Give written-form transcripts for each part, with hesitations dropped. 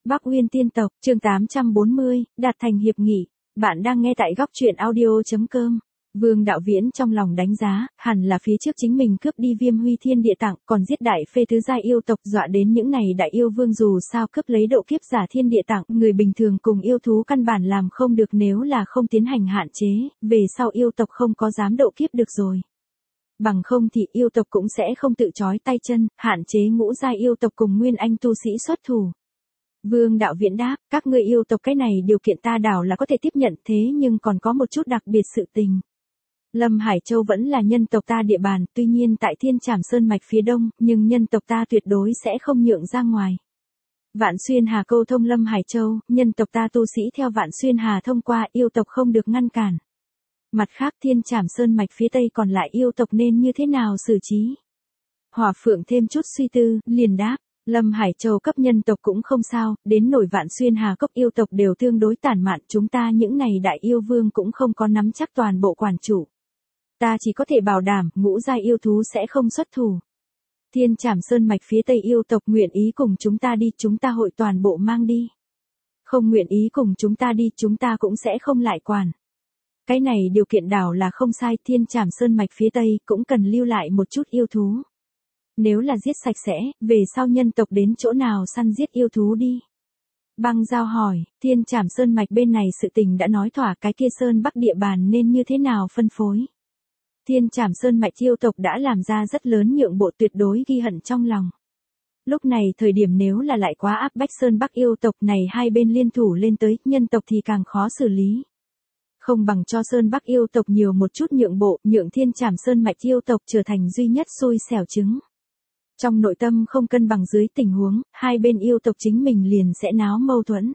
Bắc Uyên tiên tộc, chương 840, đạt thành hiệp nghị. Bạn đang nghe tại góc truyện audio.com. Vương Đạo Viễn trong lòng đánh giá, hẳn là phía trước chính mình cướp đi Viêm Huy Thiên Địa Tạng, còn giết đại phê tứ giai yêu tộc, dọa đến những này đại yêu vương dù sao cướp lấy độ kiếp giả thiên địa tạng, người bình thường cùng yêu thú căn bản làm không được, nếu là không tiến hành hạn chế, về sau yêu tộc không có dám độ kiếp được rồi. Bằng không thì yêu tộc cũng sẽ không tự trói tay chân, hạn chế ngũ giai yêu tộc cùng nguyên anh tu sĩ xuất thủ. Vương Đạo Viễn đáp, các ngươi yêu tộc cái này điều kiện ta đảo là có thể tiếp nhận, thế nhưng còn có một chút đặc biệt sự tình. Lâm Hải Châu vẫn là nhân tộc ta địa bàn, tuy nhiên tại Thiên Trảm Sơn mạch phía đông, nhưng nhân tộc ta tuyệt đối sẽ không nhượng ra ngoài. Vạn Xuyên Hà câu thông Lâm Hải Châu, nhân tộc ta tu sĩ theo Vạn Xuyên Hà thông qua, yêu tộc không được ngăn cản. Mặt khác Thiên Trảm Sơn mạch phía tây còn lại yêu tộc nên như thế nào xử trí? Hỏa Phượng thêm chút suy tư, liền đáp. Lâm Hải Châu cấp nhân tộc cũng không sao, đến nổi Vạn Xuyên Hà cốc yêu tộc đều tương đối tản mạn, chúng ta những này đại yêu vương cũng không có nắm chắc toàn bộ quản chủ. Ta chỉ có thể bảo đảm, ngũ giai yêu thú sẽ không xuất thủ. Thiên Trảm Sơn mạch phía tây yêu tộc nguyện ý cùng chúng ta đi, chúng ta hội toàn bộ mang đi. Không nguyện ý cùng chúng ta đi, chúng ta cũng sẽ không lại quản. Cái này điều kiện đảo là không sai, Thiên Trảm Sơn mạch phía tây cũng cần lưu lại một chút yêu thú. Nếu là giết sạch sẽ, về sau nhân tộc đến chỗ nào săn giết yêu thú đi. Băng Giao hỏi, Thiên Trảm Sơn mạch bên này sự tình đã nói thỏa, cái kia Sơn Bắc địa bàn nên như thế nào phân phối. Thiên Trảm Sơn mạch yêu tộc đã làm ra rất lớn nhượng bộ, tuyệt đối ghi hận trong lòng. Lúc này thời điểm nếu là lại quá áp bách Sơn Bắc yêu tộc này, hai bên liên thủ lên tới, nhân tộc thì càng khó xử lý. Không bằng cho Sơn Bắc yêu tộc nhiều một chút nhượng bộ, nhượng Thiên Trảm Sơn mạch yêu tộc trở thành duy nhất xui xẻo trứng. Trong nội tâm không cân bằng dưới tình huống, hai bên yêu tộc chính mình liền sẽ náo mâu thuẫn.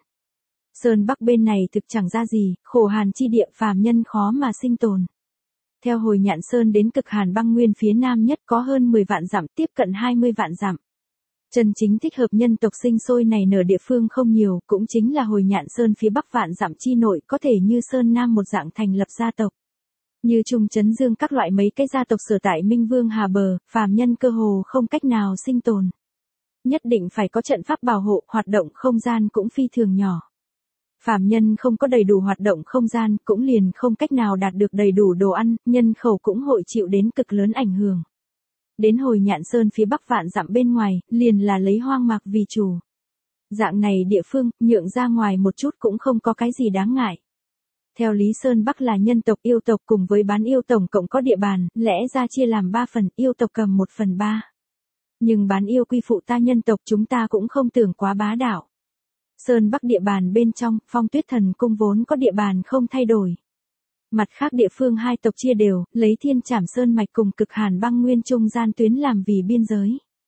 Sơn Bắc bên này thực chẳng ra gì, khổ hàn chi địa, phàm nhân khó mà sinh tồn. Theo Hồi Nhạn Sơn đến Cực Hàn băng nguyên phía nam nhất có hơn 10 vạn dặm, tiếp cận 20 vạn dặm. Chân chính thích hợp nhân tộc sinh sôi này nở địa phương không nhiều, cũng chính là Hồi Nhạn Sơn phía bắc vạn dặm chi nội, có thể như Sơn Nam một dạng thành lập gia tộc. Như Trung Trấn Dương các loại mấy cái gia tộc sở tại Minh Vương Hà bờ, phàm nhân cơ hồ không cách nào sinh tồn. Nhất định phải có trận pháp bảo hộ, hoạt động không gian cũng phi thường nhỏ. Phàm nhân không có đầy đủ hoạt động không gian, cũng liền không cách nào đạt được đầy đủ đồ ăn, nhân khẩu cũng hội chịu đến cực lớn ảnh hưởng. Đến Hồi Nhạn Sơn phía bắc vạn dặm bên ngoài, liền là lấy hoang mạc vì chủ. Dạng này địa phương, nhượng ra ngoài một chút cũng không có cái gì đáng ngại. Theo Lý Sơn Bắc là nhân tộc yêu tộc cùng với bán yêu tổng cộng có địa bàn, lẽ ra chia làm 3 phần, yêu tộc cầm 1/3. Nhưng bán yêu quy phụ ta nhân tộc, chúng ta cũng không tưởng quá bá đạo. Sơn Bắc địa bàn bên trong, Phong Tuyết Thần cung vốn có địa bàn không thay đổi. Mặt khác địa phương hai tộc chia đều, lấy Thiên Trảm Sơn mạch cùng Cực Hàn băng nguyên trung gian tuyến làm vì biên giới.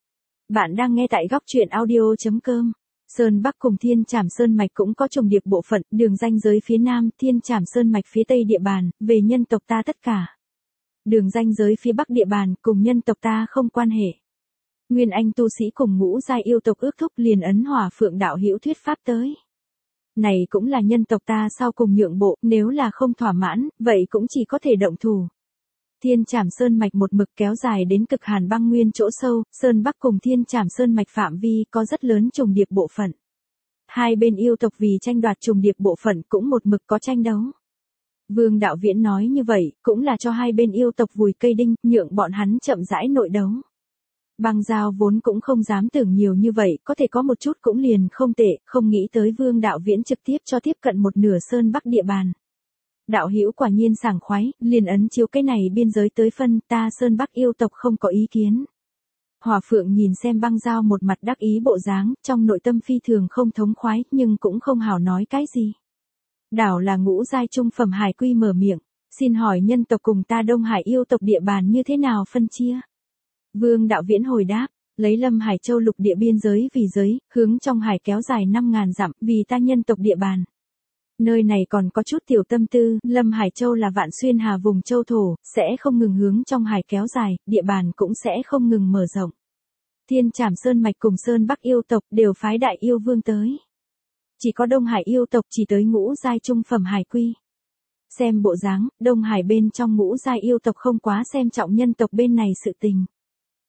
Bạn đang nghe tại góc truyện audio.com. Sơn Bắc cùng Thiên Trảm Sơn mạch cũng có trùng điệp bộ phận, đường ranh giới phía nam, Thiên Trảm Sơn mạch phía tây địa bàn, về nhân tộc ta tất cả. Đường ranh giới phía bắc địa bàn, cùng nhân tộc ta không quan hệ. Nguyên anh tu sĩ cùng ngũ giai yêu tộc ước thúc liền ấn Hỏa Phượng đạo hữu thuyết pháp tới. Này cũng là nhân tộc ta sau cùng nhượng bộ, nếu là không thỏa mãn, vậy cũng chỉ có thể động thủ. Thiên Trảm Sơn mạch một mực kéo dài đến Cực Hàn băng nguyên chỗ sâu, Sơn Bắc cùng Thiên Trảm Sơn mạch phạm vi có rất lớn trùng điệp bộ phận. Hai bên yêu tộc vì tranh đoạt trùng điệp bộ phận cũng một mực có tranh đấu. Vương Đạo Viễn nói như vậy, cũng là cho hai bên yêu tộc vùi cây đinh, nhượng bọn hắn chậm rãi nội đấu. Băng Giao vốn cũng không dám tưởng nhiều như vậy, có thể có một chút cũng liền không tệ, không nghĩ tới Vương Đạo Viễn trực tiếp cho tiếp cận một nửa Sơn Bắc địa bàn. Đạo hữu quả nhiên sảng khoái, liền ấn chiếu cái này biên giới tới phân, ta Sơn Bắc yêu tộc không có ý kiến. Hỏa Phượng nhìn xem Băng Giao một mặt đắc ý bộ dáng, trong nội tâm phi thường không thống khoái, nhưng cũng không hảo nói cái gì. Đảo là ngũ giai trung phẩm hải quy mở miệng, xin hỏi nhân tộc cùng ta Đông Hải yêu tộc địa bàn như thế nào phân chia? Vương Đạo Viễn hồi đáp, lấy Lâm Hải Châu lục địa biên giới vì giới, hướng trong hải kéo dài 5.000 dặm, vì ta nhân tộc địa bàn. Nơi này còn có chút tiểu tâm tư, Lâm Hải Châu là Vạn Xuyên Hà vùng châu thổ, sẽ không ngừng hướng trong hải kéo dài, địa bàn cũng sẽ không ngừng mở rộng. Thiên Trảm Sơn mạch cùng Sơn Bắc yêu tộc đều phái đại yêu vương tới. Chỉ có Đông Hải yêu tộc chỉ tới ngũ giai trung phẩm hải quy. Xem bộ dáng, Đông Hải bên trong ngũ giai yêu tộc không quá xem trọng nhân tộc bên này sự tình.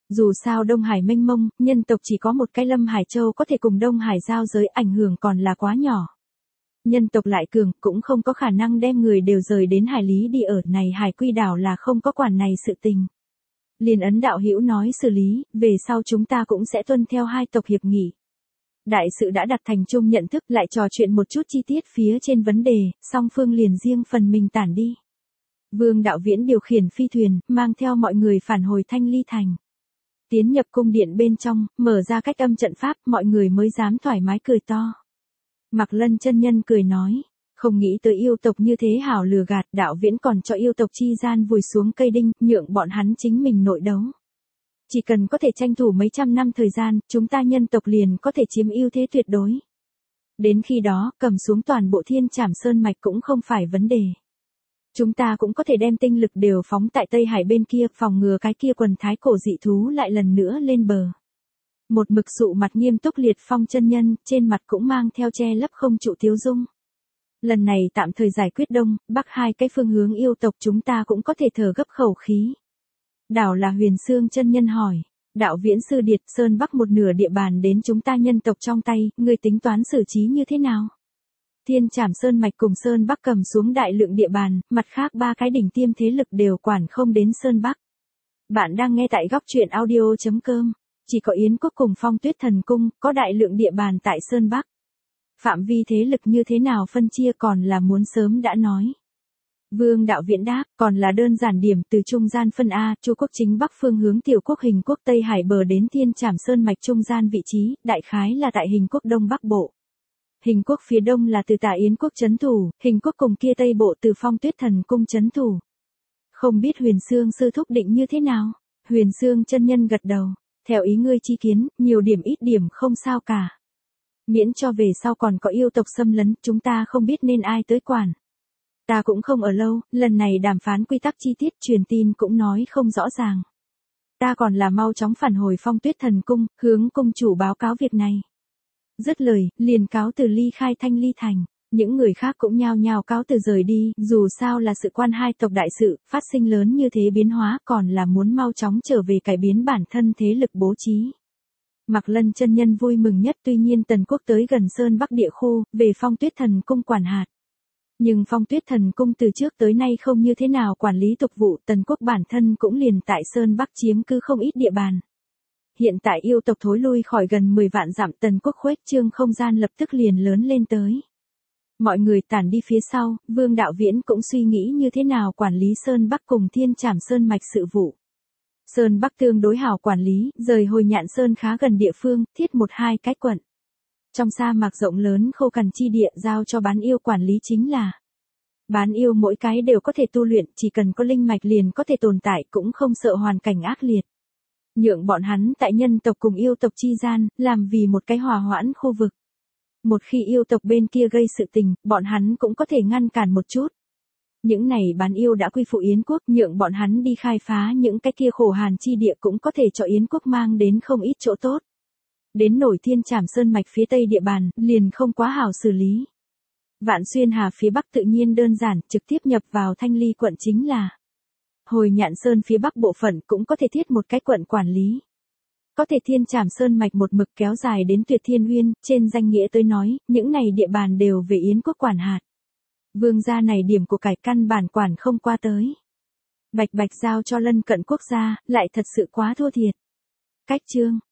Dù sao Đông Hải mênh mông, nhân tộc chỉ có một cái Lâm Hải Châu có thể cùng Đông Hải giao giới, ảnh hưởng còn là quá nhỏ. Nhân tộc lại cường, cũng không có khả năng đem người đều rời đến hải lý đi ở, này Hải Quy đảo là không có quản này sự tình. Liền Ấn đạo hữu nói xử lý, về sau chúng ta cũng sẽ tuân theo hai tộc hiệp nghị. Đại sự đã đặt thành chung nhận thức, lại trò chuyện một chút chi tiết phía trên vấn đề, song phương liền riêng phần mình tản đi. Vương Đạo Viễn điều khiển phi thuyền, mang theo mọi người phản hồi Thanh Ly Thành. Tiến nhập cung điện bên trong, mở ra cách âm trận pháp, mọi người mới dám thoải mái cười to. Mạc Lân chân nhân cười nói, không nghĩ tới yêu tộc như thế hảo lừa gạt, Đạo Viễn còn cho yêu tộc chi gian vùi xuống cây đinh, nhượng bọn hắn chính mình nội đấu. Chỉ cần có thể tranh thủ mấy trăm năm thời gian, chúng ta nhân tộc liền có thể chiếm ưu thế tuyệt đối. Đến khi đó, cầm xuống toàn bộ Thiên Trảm Sơn mạch cũng không phải vấn đề. Chúng ta cũng có thể đem tinh lực đều phóng tại Tây Hải bên kia, phòng ngừa cái kia quần thái cổ dị thú lại lần nữa lên bờ. Một mực sụ mặt nghiêm túc Liệt Phong chân nhân, trên mặt cũng mang theo che lấp không trụ tiếu dung. Lần này tạm thời giải quyết Đông, Bắc hai cái phương hướng yêu tộc, chúng ta cũng có thể thở gấp khẩu khí. Đảo là Huyền Xương chân nhân hỏi, Đạo Viễn sư điệt, Sơn Bắc một nửa địa bàn đến chúng ta nhân tộc trong tay, ngươi tính toán xử trí như thế nào? Thiên Trảm Sơn mạch cùng Sơn Bắc cầm xuống đại lượng địa bàn, mặt khác ba cái đỉnh tiêm thế lực đều quản không đến Sơn Bắc. Bạn đang nghe tại góc truyện audio.com, chỉ có Yến quốc cùng Phong Tuyết Thần Cung, có đại lượng địa bàn tại Sơn Bắc. Phạm vi thế lực như thế nào phân chia còn là muốn sớm đã nói. Vương Đạo Viễn đáp, còn là đơn giản điểm, từ trung gian phân A, Chu quốc chính bắc phương hướng Tiểu quốc Hình quốc Tây Hải bờ đến Thiên Trảm Sơn mạch trung gian vị trí, đại khái là tại Hình quốc đông bắc bộ. Hình quốc phía đông là từ Tả Yến quốc trấn thủ, Hình quốc cùng kia tây bộ từ Phong Tuyết Thần cung trấn thủ. Không biết Huyền Xương sư thúc định như thế nào? Huyền Xương chân nhân gật đầu, theo ý ngươi chi kiến, nhiều điểm ít điểm không sao cả. Miễn cho về sau còn có yêu tộc xâm lấn, chúng ta không biết nên ai tới quản. Ta cũng không ở lâu, lần này đàm phán quy tắc chi tiết truyền tin cũng nói không rõ ràng. Ta còn là mau chóng phản hồi Phong Tuyết Thần cung, hướng cung chủ báo cáo việc này. Dứt lời, liền cáo từ ly khai Thanh Ly Thành, những người khác cũng nhao nhao cáo từ rời đi, dù sao là sự quan hai tộc đại sự, phát sinh lớn như thế biến hóa, còn là muốn mau chóng trở về cải biến bản thân thế lực bố trí. Mạc Lân chân nhân vui mừng nhất, tuy nhiên Tần quốc tới gần Sơn Bắc địa khu, về Phong Tuyết Thần cung quản hạt. Nhưng Phong Tuyết Thần cung từ trước tới nay không như thế nào quản lý tục vụ, Tần quốc bản thân cũng liền tại Sơn Bắc chiếm cứ không ít địa bàn. Hiện tại yêu tộc thối lui khỏi gần 10 vạn dặm, Tần quốc khuếch trương không gian lập tức liền lớn lên tới. Mọi người tản đi phía sau, Vương Đạo Viễn cũng suy nghĩ như thế nào quản lý Sơn Bắc cùng Thiên Trảm Sơn mạch sự vụ. Sơn Bắc tương đối hảo quản lý, rời Hồi Nhạn Sơn khá gần địa phương, thiết 1-2 cái quận. Trong sa mạc rộng lớn khô cằn chi địa giao cho bán yêu quản lý chính là. Bán yêu mỗi cái đều có thể tu luyện, chỉ cần có linh mạch liền có thể tồn tại, cũng không sợ hoàn cảnh ác liệt. Nhượng bọn hắn tại nhân tộc cùng yêu tộc chi gian, làm vì một cái hòa hoãn khu vực. Một khi yêu tộc bên kia gây sự tình, bọn hắn cũng có thể ngăn cản một chút. Những này bán yêu đã quy phụ Yến quốc, nhượng bọn hắn đi khai phá những cái kia khổ hàn chi địa cũng có thể cho Yến quốc mang đến không ít chỗ tốt. Đến nổi Thiên Trảm Sơn mạch phía tây địa bàn, liền không quá hảo xử lý. Vạn Xuyên Hà phía bắc tự nhiên đơn giản, trực tiếp nhập vào Thanh Ly quận chính là. Hồi Nhạn Sơn phía bắc bộ phận cũng có thể thiết một cái quận quản lý. Có thể Thiên Trảm Sơn mạch một mực kéo dài đến Tuyệt Thiên Uyên, trên danh nghĩa tới nói, những này địa bàn đều về Yến quốc quản hạt. Vương gia này điểm của cải căn bản quản không qua tới. Bạch bạch giao cho lân cận quốc gia, lại thật sự quá thua thiệt. Cách chương